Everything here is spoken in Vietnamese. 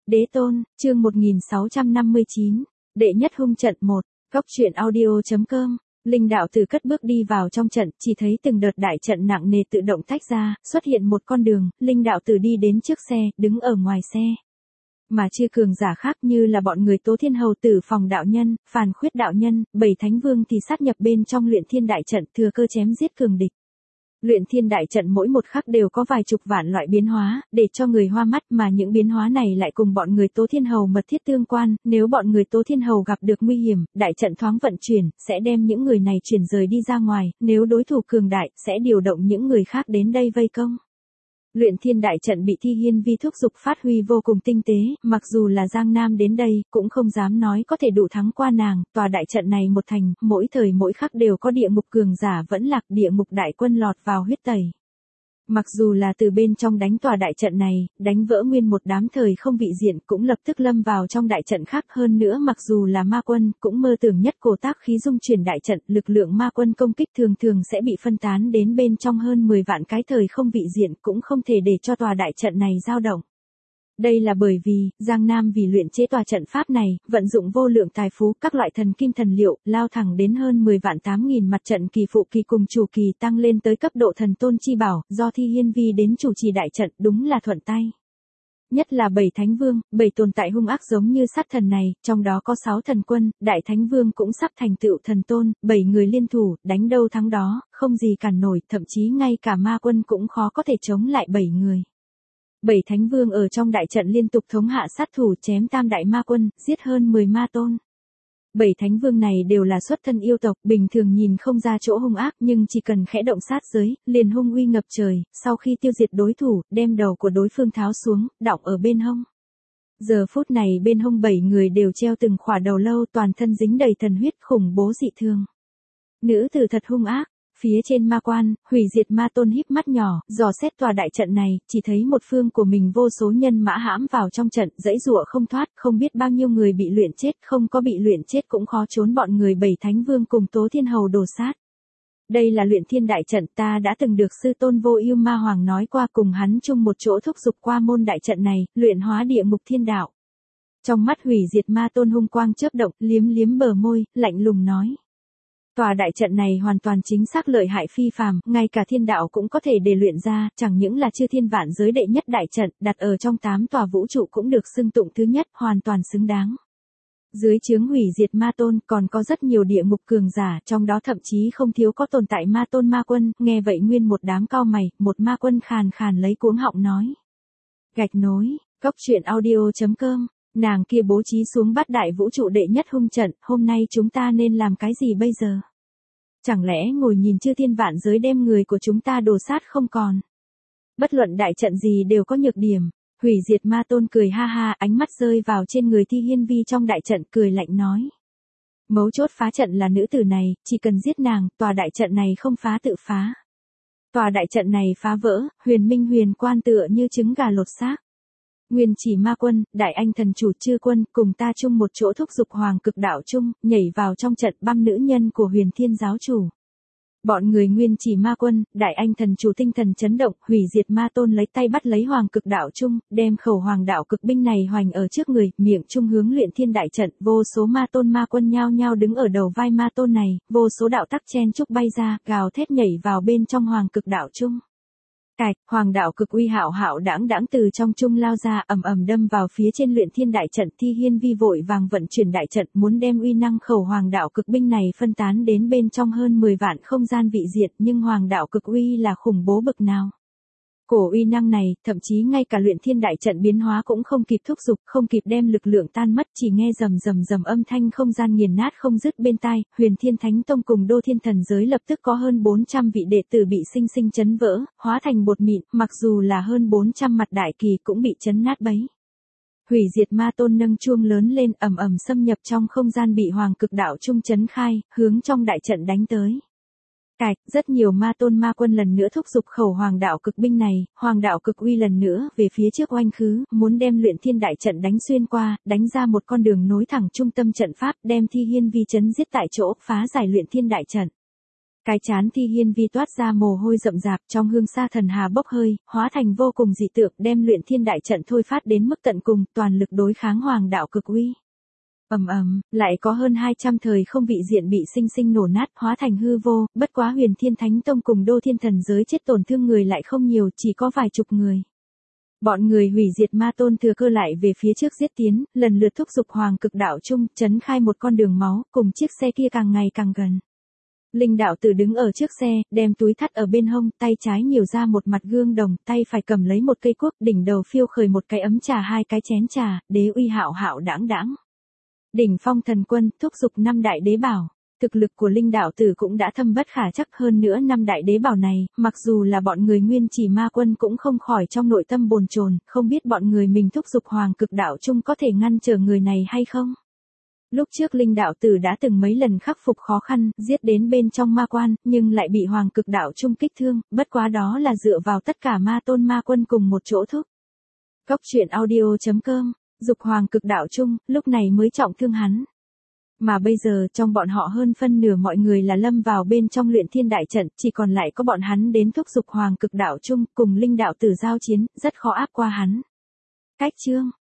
Đế tôn, chương 1659, đệ nhất hung trận 1, góc truyện audio.com. Linh đạo tử cất bước đi vào trong trận, chỉ thấy từng đợt đại trận nặng nề tự động tách ra, xuất hiện một con đường, linh đạo tử đi đến trước xe, đứng ở ngoài xe. Mà chia cường giả khác như là bọn người Tố Thiên Hầu Tử Phòng đạo nhân, Phàn Khuyết đạo nhân, Bảy Thánh Vương thì sát nhập bên trong Luyện Thiên đại trận, thừa cơ chém giết cường địch. Luyện Thiên đại trận mỗi một khắc đều có vài chục vạn loại biến hóa, để cho người hoa mắt, mà những biến hóa này lại cùng bọn người Tố Thiên Hầu mật thiết tương quan, nếu bọn người Tố Thiên Hầu gặp được nguy hiểm, đại trận thoáng vận chuyển, sẽ đem những người này chuyển rời đi ra ngoài, nếu đối thủ cường đại, sẽ điều động những người khác đến đây vây công. Luyện Thiên đại trận bị Thi Hiên Vi thúc giục phát huy vô cùng tinh tế, mặc dù là Giang Nam đến đây, cũng không dám nói có thể đủ thắng qua nàng, tòa đại trận này một thành, mỗi thời mỗi khắc đều có địa ngục cường giả vẫn lạc, địa ngục đại quân lọt vào huyết tẩy. Mặc dù là từ bên trong đánh tòa đại trận này, đánh vỡ nguyên một đám thời không vị diện, cũng lập tức lâm vào trong đại trận khác, hơn nữa mặc dù là ma quân, cũng mơ tưởng nhất cổ tác khí dung chuyển đại trận, lực lượng ma quân công kích thường thường sẽ bị phân tán đến bên trong hơn 10 vạn cái thời không vị diện, cũng không thể để cho tòa đại trận này dao động. Đây là bởi vì, Giang Nam vì luyện chế tòa trận pháp này, vận dụng vô lượng tài phú, các loại thần kim thần liệu, lao thẳng đến hơn 10 vạn 8.000 mặt trận kỳ phụ kỳ cùng chủ kỳ tăng lên tới cấp độ thần tôn chi bảo, do Thi Hiên Vi đến chủ trì đại trận, đúng là thuận tay. Nhất là 7 thánh vương, 7 tồn tại hung ác giống như sát thần này, trong đó có 6 thần quân, đại thánh vương cũng sắp thành tựu thần tôn, 7 người liên thủ, đánh đâu thắng đó, không gì cản nổi, thậm chí ngay cả ma quân cũng khó có thể chống lại 7 người. 7 thánh vương ở trong đại trận liên tục thống hạ sát thủ, chém tam đại ma quân, giết hơn 10 ma tôn. 7 thánh vương này đều là xuất thân yêu tộc, bình thường nhìn không ra chỗ hung ác, nhưng chỉ cần khẽ động sát giới, liền hung uy ngập trời, sau khi tiêu diệt đối thủ, đem đầu của đối phương tháo xuống, đọng ở bên hông. Giờ phút này bên hông 7 người đều treo từng khỏa đầu lâu, toàn thân dính đầy thần huyết, khủng bố dị thường. Nữ tử thật hung ác. Phía trên ma quan, hủy diệt ma tôn híp mắt nhỏ, dò xét tòa đại trận này, chỉ thấy một phương của mình vô số nhân mã hãm vào trong trận, dãy giụa không thoát, không biết bao nhiêu người bị luyện chết, không có bị luyện chết cũng khó trốn bọn người 7 thánh vương cùng Tố Thiên Hầu đổ sát. Đây là Luyện Thiên đại trận, ta đã từng được sư tôn Vô Ưu Ma Hoàng nói qua, cùng hắn chung một chỗ thúc giục qua môn đại trận này, luyện hóa địa ngục thiên đạo. Trong mắt hủy diệt ma tôn hung quang chớp động, liếm liếm bờ môi, lạnh lùng nói. Tòa đại trận này hoàn toàn chính xác lợi hại phi phàm, ngay cả thiên đạo cũng có thể để luyện ra, chẳng những là chư thiên vạn giới đệ nhất đại trận, đặt ở trong 8 tòa vũ trụ cũng được xưng tụng thứ nhất, hoàn toàn xứng đáng. Dưới chướng hủy diệt ma tôn còn có rất nhiều địa ngục cường giả, trong đó thậm chí không thiếu có tồn tại ma tôn ma quân, nghe vậy nguyên một đám cau mày, một ma quân khàn khàn lấy cuống họng nói. Gạch nối, góc truyện audio.com. Nàng kia bố trí xuống Bát đại vũ trụ đệ nhất hung trận, hôm nay chúng ta nên làm cái gì bây giờ? Chẳng lẽ ngồi nhìn chư thiên vạn giới đem người của chúng ta đổ sát không còn? Bất luận đại trận gì đều có nhược điểm. Hủy diệt ma tôn cười ha ha, ánh mắt rơi vào trên người Thi Hiên Vi trong đại trận, cười lạnh nói. Mấu chốt phá trận là nữ tử này, chỉ cần giết nàng, tòa đại trận này không phá tự phá. Tòa đại trận này phá vỡ, huyền minh huyền quan tựa như trứng gà lột xác. Nguyên chỉ ma quân, đại anh thần chủ chư quân, cùng ta chung một chỗ thúc giục hoàng cực đạo chung, nhảy vào trong trận băm nữ nhân của huyền thiên giáo chủ. Bọn người nguyên chỉ ma quân, đại anh thần chủ tinh thần chấn động, hủy diệt ma tôn lấy tay bắt lấy hoàng cực đạo chung, đem khẩu hoàng đạo cực binh này hoành ở trước người, miệng trung hướng Luyện Thiên đại trận, vô số ma tôn ma quân nhao nhao đứng ở đầu vai ma tôn này, vô số đạo tắc chen chúc bay ra, gào thét nhảy vào bên trong hoàng cực đạo chung. Cạch, hoàng đạo cực uy hạo hạo đãng đãng từ trong trung lao ra, ầm ầm đâm vào phía trên Luyện Thiên đại trận. Thi Hiên Vi vội vàng vận chuyển đại trận, muốn đem uy năng khẩu hoàng đạo cực binh này phân tán đến bên trong hơn 10 vạn không gian vị diệt, nhưng hoàng đạo cực uy là khủng bố bực nào. Cổ uy năng này, thậm chí ngay cả Luyện Thiên đại trận biến hóa cũng không kịp thúc giục, không kịp đem lực lượng tan mất, chỉ nghe rầm rầm rầm âm thanh không gian nghiền nát không dứt bên tai, Huyền Thiên Thánh Tông cùng Đô Thiên Thần giới lập tức có hơn 400 vị đệ tử bị sinh sinh chấn vỡ, hóa thành bột mịn, mặc dù là hơn 400 mặt đại kỳ cũng bị chấn nát bấy. Hủy diệt ma tôn nâng chuông lớn lên, ầm ầm xâm nhập trong không gian bị hoàng cực đạo trung chấn khai, hướng trong đại trận đánh tới. Cạch, rất nhiều ma tôn ma quân lần nữa thúc giục khẩu hoàng đạo cực binh này, hoàng đạo cực uy lần nữa về phía trước oanh khứ, muốn đem Luyện Thiên đại trận đánh xuyên qua, đánh ra một con đường nối thẳng trung tâm trận pháp, đem Thi Hiên Vi chấn giết tại chỗ, phá giải Luyện Thiên đại trận. Cái chán Thi Hiên Vi toát ra mồ hôi rậm rạp, trong hương sa thần hà bốc hơi, hóa thành vô cùng dị tượng, đem luyện thiên đại trận thôi phát đến mức tận cùng, toàn lực đối kháng hoàng đạo cực uy. Ầm ầm, lại có hơn 200 thời không vị diện bị sinh sinh nổ nát, hóa thành hư vô, bất quá Huyền Thiên Thánh Tông cùng Đô Thiên Thần giới chết tổn thương người lại không nhiều, chỉ có vài chục người. Bọn người hủy diệt ma tôn thừa cơ lại về phía trước giết tiến, lần lượt thúc giục hoàng cực đạo chung, trấn khai một con đường máu, cùng chiếc xe kia càng ngày càng gần. Linh đạo tử đứng ở trước xe, đem túi thắt ở bên hông, tay trái nhiều ra một mặt gương đồng, tay phải cầm lấy một cây cuốc, đỉnh đầu phiêu khởi một cái ấm trà, hai cái chén trà, đế uy hạo hạo đãng đãng. Đỉnh phong thần quân, thúc giục 5 đại đế bảo. Thực lực của linh đạo tử cũng đã thâm bất khả chắc, hơn nữa 5 đại đế bảo này, mặc dù là bọn người nguyên chỉ ma quân cũng không khỏi trong nội tâm bồn chồn, không biết bọn người mình thúc giục hoàng cực đạo chung có thể ngăn trở người này hay không. Lúc trước linh đạo tử đã từng mấy lần khắc phục khó khăn, giết đến bên trong ma quan, nhưng lại bị hoàng cực đạo chung kích thương, bất quá đó là dựa vào tất cả ma tôn ma quân cùng một chỗ thúc. Cốc truyện audio.com, dục hoàng cực đạo chung, lúc này mới trọng thương hắn. Mà bây giờ trong bọn họ hơn phân nửa mọi người là lâm vào bên trong luyện thiên đại trận, chỉ còn lại có bọn hắn đến thúc giục hoàng cực đạo chung, cùng linh đạo tử giao chiến, rất khó áp qua hắn. Cách chương